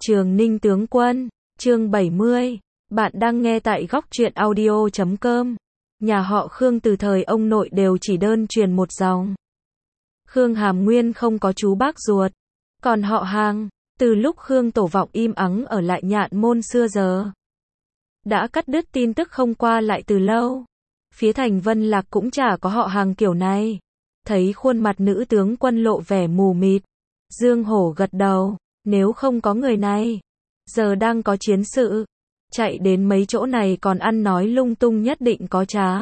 Trường Ninh tướng quân, chương 70. Bạn đang nghe tại góc truyện audio.com. Nhà họ Khương từ thời ông nội đều chỉ đơn truyền một dòng. Khương Hàm Nguyên không có chú bác ruột. Còn họ hàng, từ lúc Khương Tổ Vọng im ắng ở lại Nhạn Môn xưa giờ, đã cắt đứt tin tức không qua lại từ lâu. Phía thành Vân Lạc cũng chả có họ hàng kiểu này. Thấy khuôn mặt nữ tướng quân lộ vẻ mù mịt, Dương Hổ gật đầu, nếu không có người này, giờ đang có chiến sự, chạy đến mấy chỗ này còn ăn nói lung tung nhất định có trá.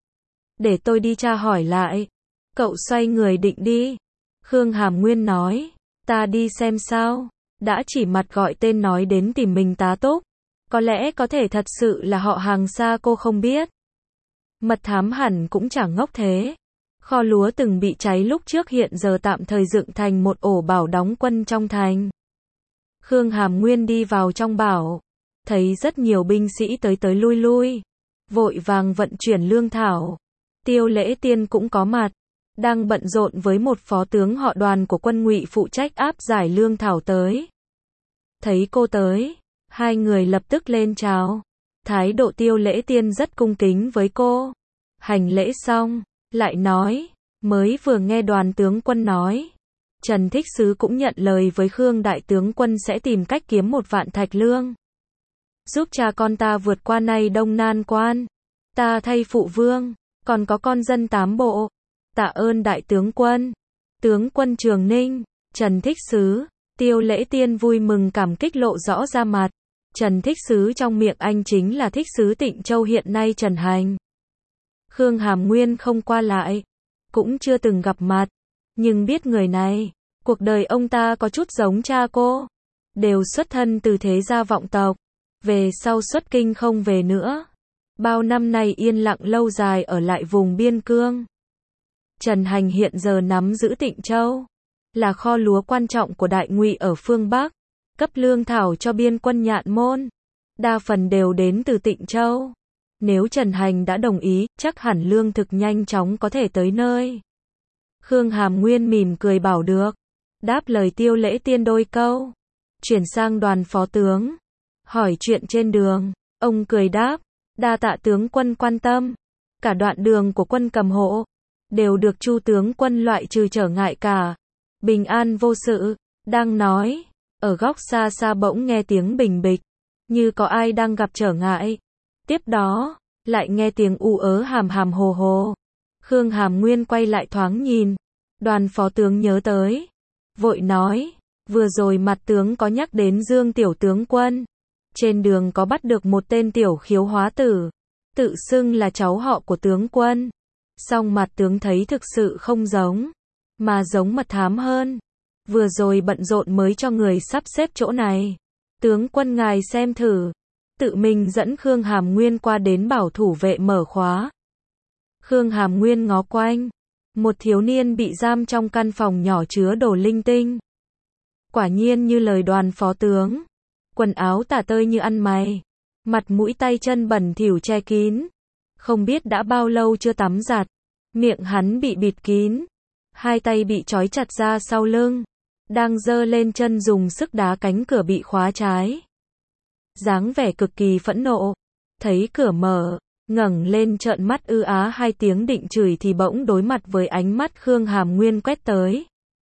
Để tôi đi tra hỏi lại. Cậu xoay người định đi. Khương Hàm Nguyên nói, ta đi xem sao. Đã chỉ mặt gọi tên nói đến tìm mình tá túc. Có lẽ có thể thật sự là họ hàng xa cô không biết. Mật thám hẳn cũng chẳng ngốc thế. Kho lúa từng bị cháy lúc trước hiện giờ tạm thời dựng thành một ổ bảo đóng quân trong thành. Khương Hàm Nguyên đi vào trong bảo, thấy rất nhiều binh sĩ tới tới lui lui, vội vàng vận chuyển lương thảo. Tiêu Lễ Tiên cũng có mặt, đang bận rộn với một phó tướng họ Đoàn của quân Ngụy phụ trách áp giải lương thảo tới. Thấy cô tới, hai người lập tức lên chào. Thái độ Tiêu Lễ Tiên rất cung kính với cô. Hành lễ xong, lại nói, mới vừa nghe Đoàn tướng quân nói, Trần Thích Sứ cũng nhận lời với Khương đại tướng quân sẽ tìm cách kiếm 1 vạn thạch lương, giúp cha con ta vượt qua nay đông nan quan. Ta thay phụ vương, còn có con dân 8 bộ, tạ ơn đại tướng quân. Tướng quân Trường Ninh, Trần Thích Sứ. Tiêu Lễ Tiên vui mừng cảm kích lộ rõ ra mặt. Trần Thích Sứ trong miệng anh chính là Thích Sứ Tịnh Châu hiện nay Trần Hành. Khương Hàm Nguyên không qua lại, cũng chưa từng gặp mặt, nhưng biết người này, cuộc đời ông ta có chút giống cha cô, đều xuất thân từ thế gia vọng tộc, về sau xuất kinh không về nữa. Bao năm nay yên lặng lâu dài ở lại vùng biên cương. Trần Hành hiện giờ nắm giữ Tịnh Châu, là kho lúa quan trọng của Đại Ngụy ở phương Bắc, cấp lương thảo cho biên quân Nhạn Môn, đa phần đều đến từ Tịnh Châu. Nếu Trần Hành đã đồng ý, chắc hẳn lương thực nhanh chóng có thể tới nơi. Khương Hàm Nguyên mỉm cười bảo được, đáp lời Tiêu Lễ Tiên đôi câu, chuyển sang Đoàn phó tướng, hỏi chuyện trên đường. Ông cười đáp, đa tạ tướng quân quan tâm, cả đoạn đường của quân cầm hộ đều được Chu tướng quân loại trừ trở ngại cả, bình an vô sự. Đang nói, ở góc xa xa bỗng nghe tiếng bình bịch, như có ai đang gặp trở ngại. Tiếp đó, lại nghe tiếng ù ớ hàm hàm hồ hồ. Khương Hàm Nguyên quay lại thoáng nhìn, Đoàn phó tướng nhớ tới, vội nói, vừa rồi mặt tướng có nhắc đến Dương tiểu tướng quân, trên đường có bắt được một tên tiểu khiếu hóa tử, tự xưng là cháu họ của tướng quân. Song mặt tướng thấy thực sự không giống, mà giống mật thám hơn. Vừa rồi bận rộn mới cho người sắp xếp chỗ này. Tướng quân ngài xem thử. Tự mình dẫn Khương Hàm Nguyên qua đến bảo thủ vệ mở khóa. Khương Hàm Nguyên ngó quanh, một thiếu niên bị giam trong căn phòng nhỏ chứa đồ linh tinh. Quả nhiên như lời Đoàn phó tướng, quần áo tả tơi như ăn mày, mặt mũi tay chân bẩn thỉu che kín, không biết đã bao lâu chưa tắm giặt. Miệng hắn bị bịt kín, hai tay bị trói chặt ra sau lưng, đang giơ lên chân dùng sức đá cánh cửa bị khóa trái. Dáng vẻ cực kỳ phẫn nộ, thấy cửa mở, ngẩng lên trợn mắt ư á 2 tiếng định chửi thì bỗng đối mặt với ánh mắt Khương Hàm Nguyên quét tới.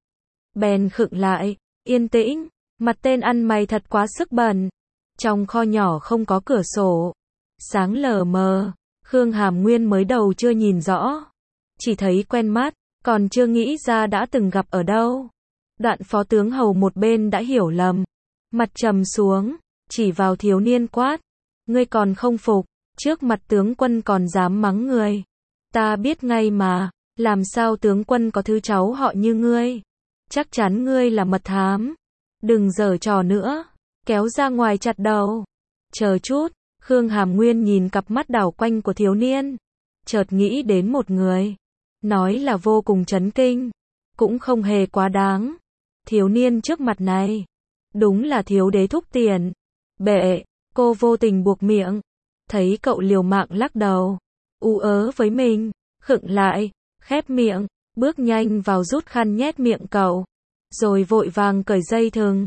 Bèn khựng lại, yên tĩnh, mặt tên ăn mày thật quá sức bẩn. Trong kho nhỏ không có cửa sổ, sáng lờ mờ, Khương Hàm Nguyên mới đầu chưa nhìn rõ, chỉ thấy quen mắt, còn chưa nghĩ ra đã từng gặp ở đâu. Đoạn phó tướng hầu một bên đã hiểu lầm, mặt trầm xuống, chỉ vào thiếu niên quát, ngươi còn không phục, trước mặt tướng quân còn dám mắng người. Ta biết ngay mà, làm sao tướng quân có thứ cháu họ như ngươi, chắc chắn ngươi là mật thám, đừng giở trò nữa, kéo ra ngoài chặt đầu. Chờ chút, Khương Hàm Nguyên nhìn cặp mắt đảo quanh của thiếu niên, chợt nghĩ đến một người, nói là vô cùng chấn kinh, cũng không hề quá đáng. Thiếu niên trước mặt này, đúng là thiếu đế Thúc Tiền. Bệ, cô vô tình buộc miệng, thấy cậu liều mạng lắc đầu, ú ớ với mình, khựng lại, khép miệng, bước nhanh vào rút khăn nhét miệng cậu, rồi vội vàng cởi dây thừng,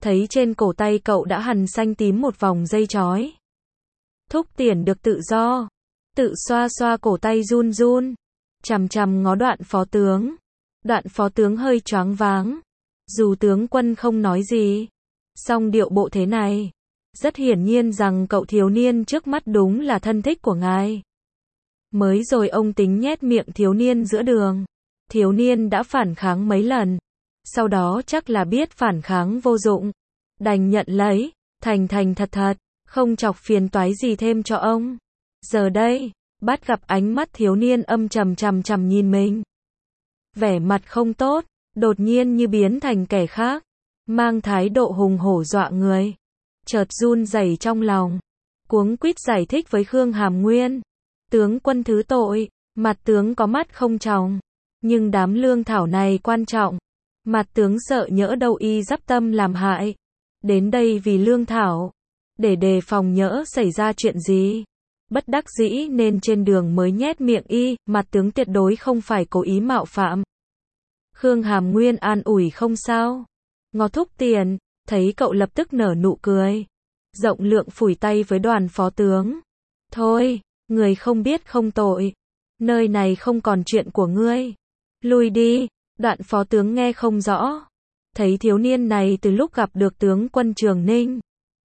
thấy trên cổ tay cậu đã hằn xanh tím một vòng dây chói. Thúc Tiền được tự do, tự xoa xoa cổ tay run run, chằm chằm ngó Đoạn phó tướng. Đoạn phó tướng hơi choáng váng. Dù tướng quân không nói gì, song điệu bộ thế này, rất hiển nhiên rằng cậu thiếu niên trước mắt đúng là thân thích của ngài. Mới rồi ông tính nhét miệng thiếu niên giữa đường. Thiếu niên đã phản kháng mấy lần. Sau đó chắc là biết phản kháng vô dụng. Đành nhận lấy, thành thành thật thật, không chọc phiền toái gì thêm cho ông. Giờ đây, bắt gặp ánh mắt thiếu niên âm trầm chằm chằm nhìn mình. Vẻ mặt không tốt, đột nhiên như biến thành kẻ khác, mang thái độ hùng hổ dọa người. Chợt run rẩy trong lòng, cuống quýt giải thích với Khương Hàm Nguyên. Tướng quân thứ tội, mặt tướng có mắt không tròng, nhưng đám lương thảo này quan trọng. Mặt tướng sợ nhỡ đâu y dắp tâm làm hại. Đến đây vì lương thảo, để đề phòng nhỡ xảy ra chuyện gì. Bất đắc dĩ nên trên đường mới nhét miệng y, mặt tướng tuyệt đối không phải cố ý mạo phạm. Khương Hàm Nguyên an ủi không sao. Ngó Thúc Tiền, thấy cậu lập tức nở nụ cười. Rộng lượng phủi tay với Đoàn phó tướng. Thôi, người không biết không tội. Nơi này không còn chuyện của ngươi. Lui đi. Đoạn phó tướng nghe không rõ. Thấy thiếu niên này từ lúc gặp được tướng quân Trường Ninh,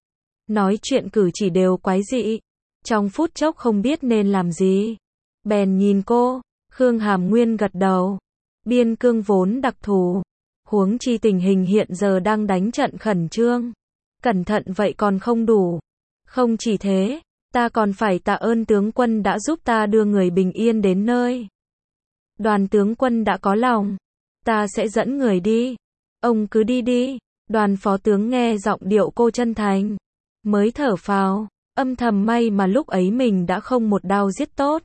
nói chuyện cử chỉ đều quái dị. Trong phút chốc không biết nên làm gì. Bèn nhìn cô. Khương Hàm Nguyên gật đầu. Biên cương vốn đặc thù. Huống chi tình hình hiện giờ đang đánh trận khẩn trương. Cẩn thận vậy còn không đủ. Không chỉ thế, ta còn phải tạ ơn tướng quân đã giúp ta đưa người bình yên đến nơi. Đoàn tướng quân đã có lòng, ta sẽ dẫn người đi. Ông cứ đi đi. Đoàn phó tướng nghe giọng điệu cô chân thành, mới thở phào, âm thầm may mà lúc ấy mình đã không một đao giết tốt.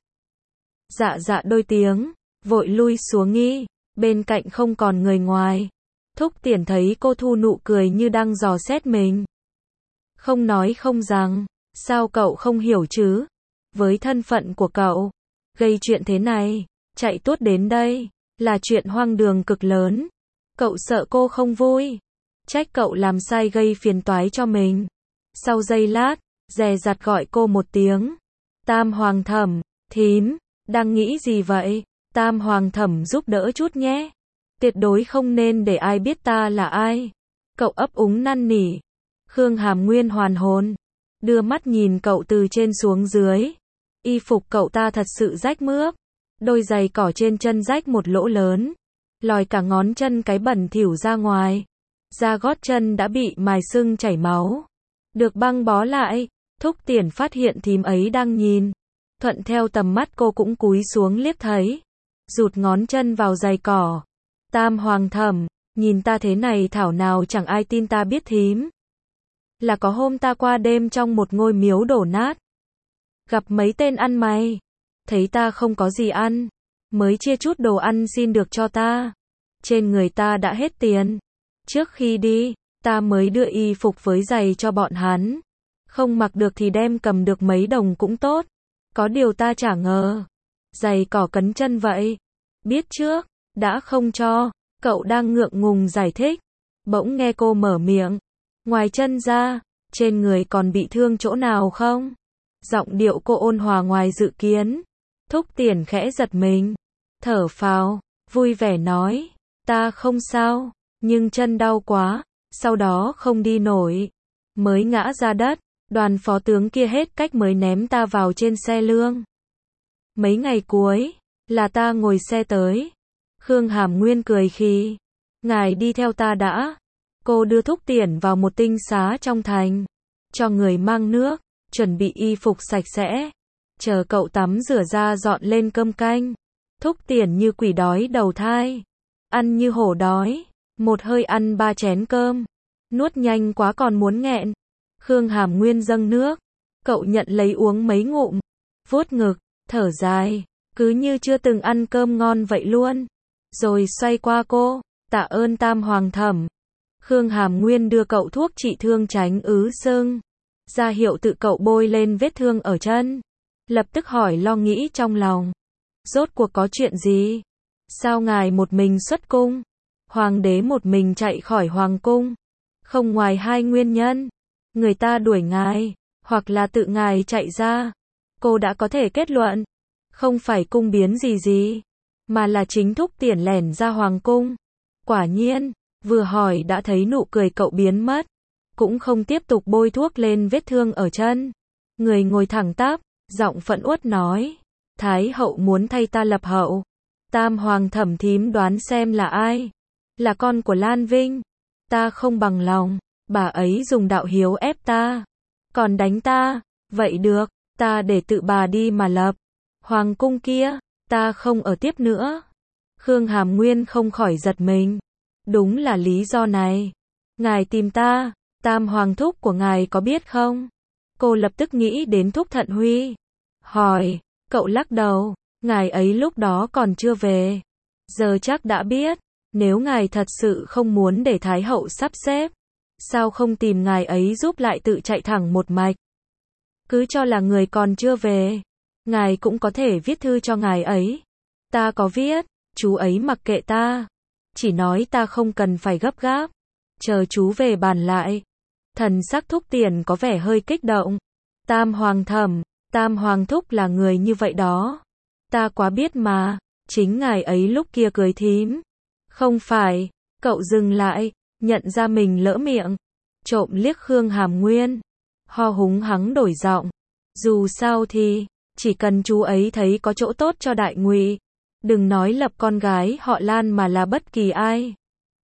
Dạ dạ đôi tiếng, vội lui xuống nghi, bên cạnh không còn người ngoài. Thúc Tiền thấy cô thu nụ cười như đang dò xét mình. Không nói không rằng, sao cậu không hiểu chứ? Với thân phận của cậu, gây chuyện thế này, chạy tuốt đến đây, là chuyện hoang đường cực lớn. Cậu sợ cô không vui, trách cậu làm sai gây phiền toái cho mình. Sau giây lát, dè dặt gọi cô một tiếng. Tam Hoàng Thẩm, thím, đang nghĩ gì vậy? Tam Hoàng Thẩm giúp đỡ chút nhé. Tuyệt đối không nên để ai biết ta là ai. Cậu ấp úng năn nỉ. Khương Hàm Nguyên hoàn hồn, đưa mắt nhìn cậu từ trên xuống dưới. Y phục cậu ta thật sự rách mướp. Đôi giày cỏ trên chân rách một lỗ lớn, lòi cả ngón chân cái bẩn thỉu ra ngoài. Da gót chân đã bị mài sưng chảy máu, được băng bó lại. Thúc Tiền phát hiện thím ấy đang nhìn, thuận theo tầm mắt cô cũng cúi xuống liếc thấy, rụt ngón chân vào giày cỏ. Tam Hoàng Thẩm, nhìn ta thế này thảo nào chẳng ai tin ta biết thím. Là có hôm ta qua đêm trong một ngôi miếu đổ nát, gặp mấy tên ăn mày, thấy ta không có gì ăn, mới chia chút đồ ăn xin được cho ta. Trên người ta đã hết tiền. Trước khi đi, ta mới đưa y phục với giày cho bọn hắn. Không mặc được thì đem cầm được mấy đồng cũng tốt. Có điều ta chả ngờ, giày cỏ cấn chân vậy. Biết trước, đã không cho. Cậu đang ngượng ngùng giải thích, bỗng nghe cô mở miệng. Ngoài chân ra, trên người còn bị thương chỗ nào không? Giọng điệu cô ôn hòa ngoài dự kiến. Thúc Tiền khẽ giật mình, thở phào, vui vẻ nói, ta không sao, nhưng chân đau quá, sau đó không đi nổi, mới ngã ra đất. Đoàn phó tướng kia hết cách mới ném ta vào trên xe lương. Mấy ngày cuối, là ta ngồi xe tới. Khương Hàm Nguyên cười khi, ngài đi theo ta đã. Cô đưa Thúc Tiền vào một tinh xá trong thành, cho người mang nước, chuẩn bị y phục sạch sẽ, chờ cậu tắm rửa ra dọn lên cơm canh. Thúc Tiền như quỷ đói đầu thai, ăn như hổ đói, một hơi ăn 3 chén cơm, nuốt nhanh quá còn muốn nghẹn. Khương Hàm Nguyên dâng nước, cậu nhận lấy uống mấy ngụm, vuốt ngực, thở dài, cứ như chưa từng ăn cơm ngon vậy luôn. Rồi xoay qua cô, tạ ơn Tam Hoàng Thẩm. Khương Hàm Nguyên đưa cậu thuốc trị thương tránh ứ sưng, ra hiệu tự cậu bôi lên vết thương ở chân. Lập tức hỏi lo nghĩ trong lòng, rốt cuộc có chuyện gì? Sao ngài một mình xuất cung? Hoàng đế một mình chạy khỏi hoàng cung, Không ngoài hai nguyên nhân. Người ta đuổi ngài, hoặc là tự ngài chạy ra. Cô đã có thể kết luận. Không phải cung biến gì, mà là chính Thúc Tiền lẻn ra hoàng cung. Quả nhiên, vừa hỏi đã thấy nụ cười cậu biến mất. Cũng không tiếp tục bôi thuốc lên vết thương ở chân. Người ngồi thẳng tắp, giọng phẫn uất nói. Thái hậu muốn thay ta lập hậu. Tam hoàng thẩm thím đoán xem là ai. Là con của Lan Vinh. Ta không bằng lòng. Bà ấy dùng đạo hiếu ép ta. Còn đánh ta. Vậy được, ta để tự bà đi mà lập. Hoàng cung kia, ta không ở tiếp nữa. Khương Hàm Nguyên không khỏi giật mình. Đúng là lý do này. Ngài tìm ta, Tam hoàng thúc của ngài có biết không? Cô lập tức nghĩ đến Thúc Thận Huy. Hỏi, cậu lắc đầu, ngài ấy lúc đó còn chưa về. Giờ chắc đã biết, nếu ngài thật sự không muốn để Thái hậu sắp xếp, sao không tìm ngài ấy giúp lại tự chạy thẳng một mạch? Cứ cho là người còn chưa về, ngài cũng có thể viết thư cho ngài ấy. Ta có viết, chú ấy mặc kệ ta. Chỉ nói ta không cần phải gấp gáp. Chờ chú về bàn lại. Thần sắc Thúc Tiền có vẻ hơi kích động. Tam hoàng thẩm, Tam hoàng thúc là người như vậy đó. Ta quá biết mà, chính ngài ấy lúc kia cười thím. Không phải, cậu dừng lại, nhận ra mình lỡ miệng. Trộm liếc Khương Hàm Nguyên. Ho húng hắng đổi giọng. Dù sao thì, chỉ cần chú ấy thấy có chỗ tốt cho đại ngụy. Đừng nói lập con gái họ Lan mà là bất kỳ ai.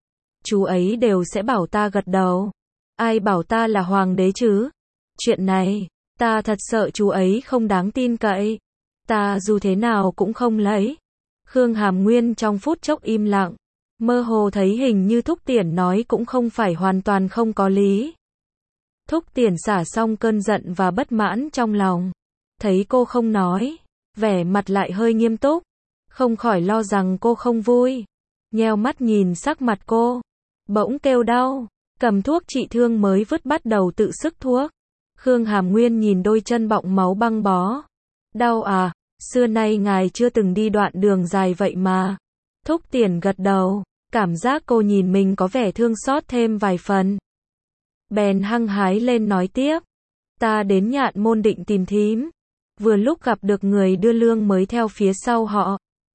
Chú ấy đều sẽ bảo ta gật đầu. Ai bảo ta là hoàng đế chứ? Chuyện này, ta thật sợ chú ấy không đáng tin cậy. Ta dù thế nào cũng không lấy. Khương Hàm Nguyên trong phút chốc im lặng. Mơ hồ thấy hình như Thúc Tiền nói cũng không phải hoàn toàn không có lý. Thúc Tiền xả xong cơn giận và bất mãn trong lòng. Thấy cô không nói, vẻ mặt lại hơi nghiêm túc. Không khỏi lo rằng cô không vui. Nheo mắt nhìn sắc mặt cô. Bỗng kêu đau. Cầm thuốc trị thương mới vứt bắt đầu tự sức thuốc. Khương Hàm Nguyên nhìn đôi chân bọng máu băng bó. Đau à, xưa nay ngài chưa từng đi đoạn đường dài vậy mà. Thúc Tiền gật đầu. Cảm giác cô nhìn mình có vẻ thương xót thêm vài phần. Bèn hăng hái lên nói tiếp. Ta đến Nhạn Môn định tìm thím. Vừa lúc gặp được người đưa lương mới theo phía sau họ.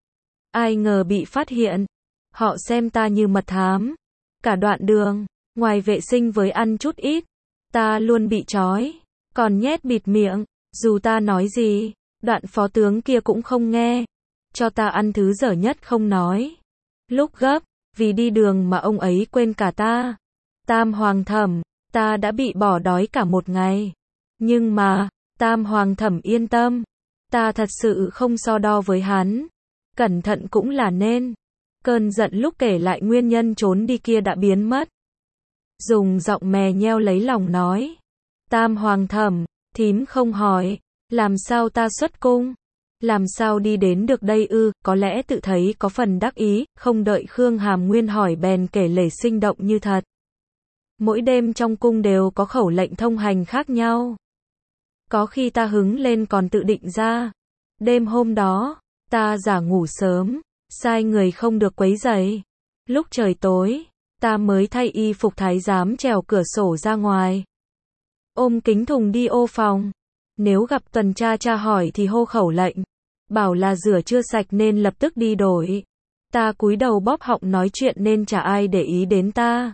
Ai ngờ bị phát hiện. Họ xem ta như mật thám. Cả đoạn đường, ngoài vệ sinh với ăn chút ít, ta luôn bị trói. Còn nhét bịt miệng, dù ta nói gì, đoạn phó tướng kia cũng không nghe. Cho ta ăn thứ dở nhất không nói. Lúc gấp, vì đi đường mà ông ấy quên cả ta. Tam hoàng thẩm, ta đã bị bỏ đói cả một ngày. Nhưng mà, Tam hoàng thẩm yên tâm. Ta thật sự không so đo với hắn. Cẩn thận cũng là nên. Cơn giận lúc kể lại nguyên nhân trốn đi kia đã biến mất. Dùng giọng mè nheo lấy lòng nói. Tam hoàng thẩm, thím không hỏi. Làm sao ta xuất cung? Làm sao đi đến được đây ư? Có lẽ tự thấy có phần đắc ý. Không đợi Khương Hàm Nguyên hỏi bèn kể lể sinh động như thật. Mỗi đêm trong cung đều có khẩu lệnh thông hành khác nhau. Có khi ta hứng lên còn tự định ra. Đêm hôm đó, ta giả ngủ sớm, sai người không được quấy rầy. Lúc trời tối, ta mới thay y phục thái giám trèo cửa sổ ra ngoài. Ôm kính thùng đi ô phòng. Nếu gặp tuần tra hỏi thì hô khẩu lệnh. Bảo là rửa chưa sạch nên lập tức đi đổi. Ta cúi đầu bóp họng nói chuyện nên chả ai để ý đến ta.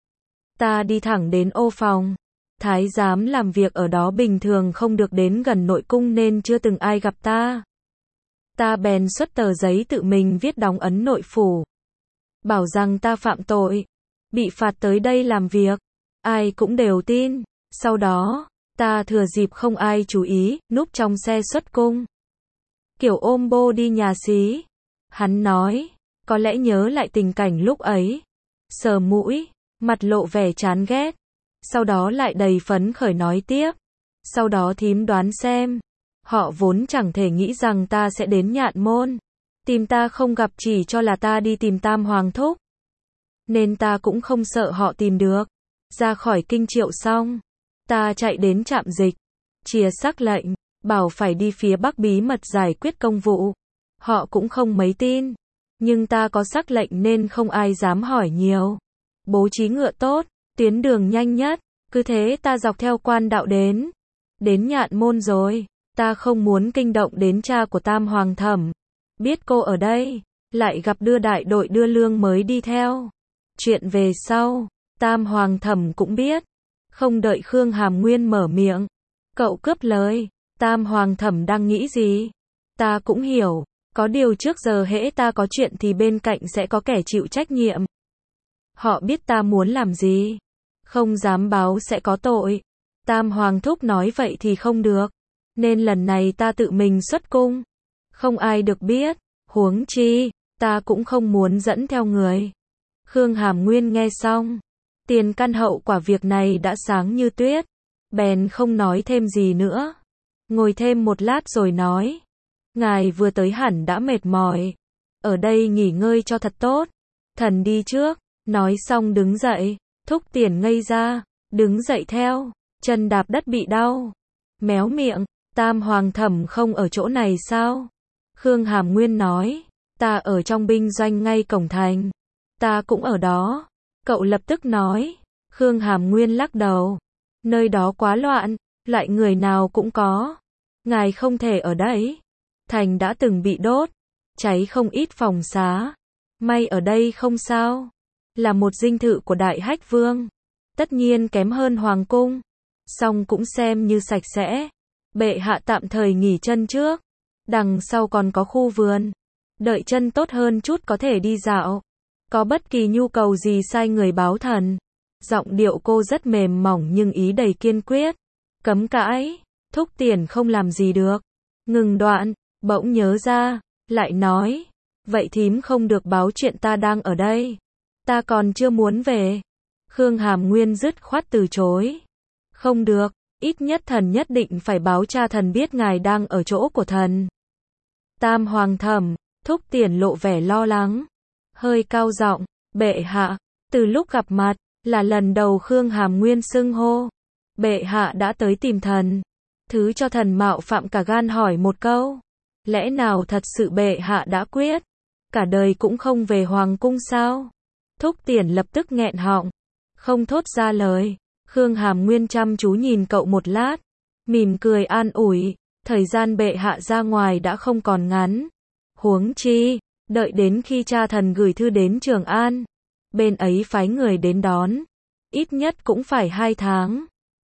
Ta đi thẳng đến ô phòng. Thái giám làm việc ở đó bình thường không được đến gần nội cung nên chưa từng ai gặp ta. Ta bèn xuất tờ giấy tự mình viết đóng ấn nội phủ. Bảo rằng ta phạm tội. Bị phạt tới đây làm việc. Ai cũng đều tin. Sau đó, ta thừa dịp không ai chú ý, núp trong xe xuất cung. Kiểu ôm bô đi nhà xí. Hắn nói, có lẽ nhớ lại tình cảnh lúc ấy. Sờ mũi, mặt lộ vẻ chán ghét. Sau đó lại đầy phấn khởi nói tiếp. Sau đó thím đoán xem. Họ vốn chẳng thể nghĩ rằng ta sẽ đến Nhạn Môn. Tìm ta không gặp chỉ cho là ta đi tìm Tam hoàng thúc. Nên ta cũng không sợ họ tìm được. Ra khỏi kinh Triệu xong. Ta chạy đến trạm dịch. Chìa sắc lệnh. Bảo phải đi phía Bắc bí mật giải quyết công vụ. Họ cũng không mấy tin. Nhưng ta có sắc lệnh nên không ai dám hỏi nhiều. Bố trí ngựa tốt. Tuyến đường nhanh nhất, cứ thế ta dọc theo quan đạo đến Nhạn Môn rồi. Ta không muốn kinh động đến cha của Tam Hoàng Thẩm. Biết cô ở đây, lại gặp đưa đại đội đưa lương mới đi theo. Chuyện về sau, Tam Hoàng Thẩm cũng biết. Không đợi Khương Hàm Nguyên mở miệng, cậu cướp lời. Tam Hoàng Thẩm đang nghĩ gì? Ta cũng hiểu, có điều trước giờ hễ ta có chuyện thì bên cạnh sẽ có kẻ chịu trách nhiệm. Họ biết ta muốn làm gì, không dám báo sẽ có tội. Tam Hoàng Thúc nói vậy thì không được, nên lần này ta tự mình xuất cung. Không ai được biết, huống chi, ta cũng không muốn dẫn theo người. Khương Hàm Nguyên nghe xong, tiền căn hậu quả việc này đã sáng như tuyết, bèn không nói thêm gì nữa. Ngồi thêm một lát rồi nói, ngài vừa tới hẳn đã mệt mỏi, ở đây nghỉ ngơi cho thật tốt, thần đi trước. Nói xong đứng dậy, Thúc Tiền ngây ra, đứng dậy theo, chân đạp đất bị đau, méo miệng. Tam Hoàng Thẩm không ở chỗ này sao? Khương Hàm Nguyên nói, ta ở trong binh doanh ngay cổng thành. Ta cũng ở đó. Cậu lập tức nói. Khương Hàm Nguyên lắc đầu, nơi đó quá loạn, loại người nào cũng có. Ngài không thể ở đấy. Thành đã từng bị đốt, cháy không ít phòng xá. May ở đây không sao. Là một dinh thự của Đại Hách Vương, tất nhiên kém hơn Hoàng cung, song cũng xem như sạch sẽ. Bệ hạ tạm thời nghỉ chân trước, đằng sau còn có khu vườn, đợi chân tốt hơn chút có thể đi dạo. Có bất kỳ nhu cầu gì sai người báo thần. Giọng điệu cô rất mềm mỏng nhưng ý đầy kiên quyết. Cấm cãi, Thúc Tiền không làm gì được. Ngừng đoạn, bỗng nhớ ra, lại nói, vậy thím không được báo chuyện ta đang ở đây. Ta còn chưa muốn về. Khương Hàm Nguyên dứt khoát từ chối. Không được, ít nhất thần nhất định phải báo cha thần biết ngài đang ở chỗ của thần. Tam Hoàng Thẩm, Thúc Tiền lộ vẻ lo lắng, hơi cao giọng, bệ hạ. Từ lúc gặp mặt, là lần đầu Khương Hàm Nguyên xưng hô. Bệ hạ đã tới tìm thần. Thứ cho thần mạo phạm cả gan hỏi một câu. Lẽ nào thật sự bệ hạ đã quyết, cả đời cũng không về Hoàng cung sao? Thúc Tiền lập tức nghẹn họng, không thốt ra lời. Khương Hàm Nguyên chăm chú nhìn cậu một lát, mỉm cười an ủi, thời gian bệ hạ ra ngoài đã không còn ngắn. Huống chi, đợi đến khi cha thần gửi thư đến Trường An, bên ấy phái người đến đón, ít nhất cũng phải 2 tháng.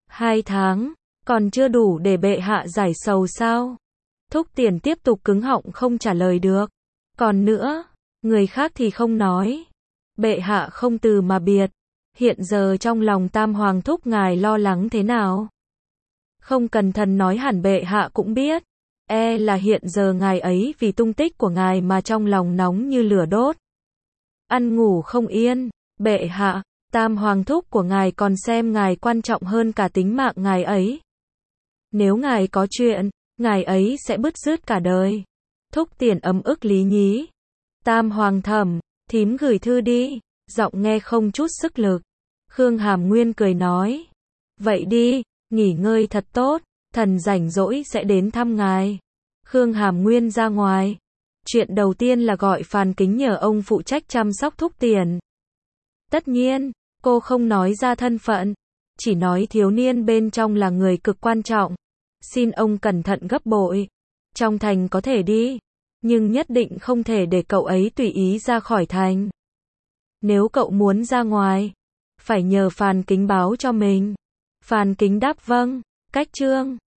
2 tháng, còn chưa đủ để bệ hạ giải sầu sao? Thúc Tiền tiếp tục cứng họng không trả lời được. Còn nữa, người khác thì không nói. Bệ hạ không từ mà biệt. Hiện giờ trong lòng Tam Hoàng Thúc ngài lo lắng thế nào? Không cần thần nói hẳn bệ hạ cũng biết. Là hiện giờ ngài ấy vì tung tích của ngài mà trong lòng nóng như lửa đốt. Ăn ngủ không yên. Bệ hạ, Tam Hoàng Thúc của ngài còn xem ngài quan trọng hơn cả tính mạng ngài ấy. Nếu ngài có chuyện, ngài ấy sẽ bứt rứt cả đời. Thúc Tiền ấm ức lý nhí. Tam Hoàng Thẩm, thím gửi thư đi. Giọng nghe không chút sức lực. Khương Hàm Nguyên cười nói. Vậy đi, nghỉ ngơi thật tốt, thần rảnh rỗi sẽ đến thăm ngài. Khương Hàm Nguyên ra ngoài. Chuyện đầu tiên là gọi Phan Kính nhờ ông phụ trách chăm sóc Thúc Tiền. Tất nhiên, cô không nói ra thân phận, chỉ nói thiếu niên bên trong là người cực quan trọng. Xin ông cẩn thận gấp bội. Trong thành có thể đi, nhưng nhất định không thể để cậu ấy tùy ý ra khỏi thành. Nếu cậu muốn ra ngoài, phải nhờ Phan Kính báo cho mình. Phan Kính đáp vâng. Cách chương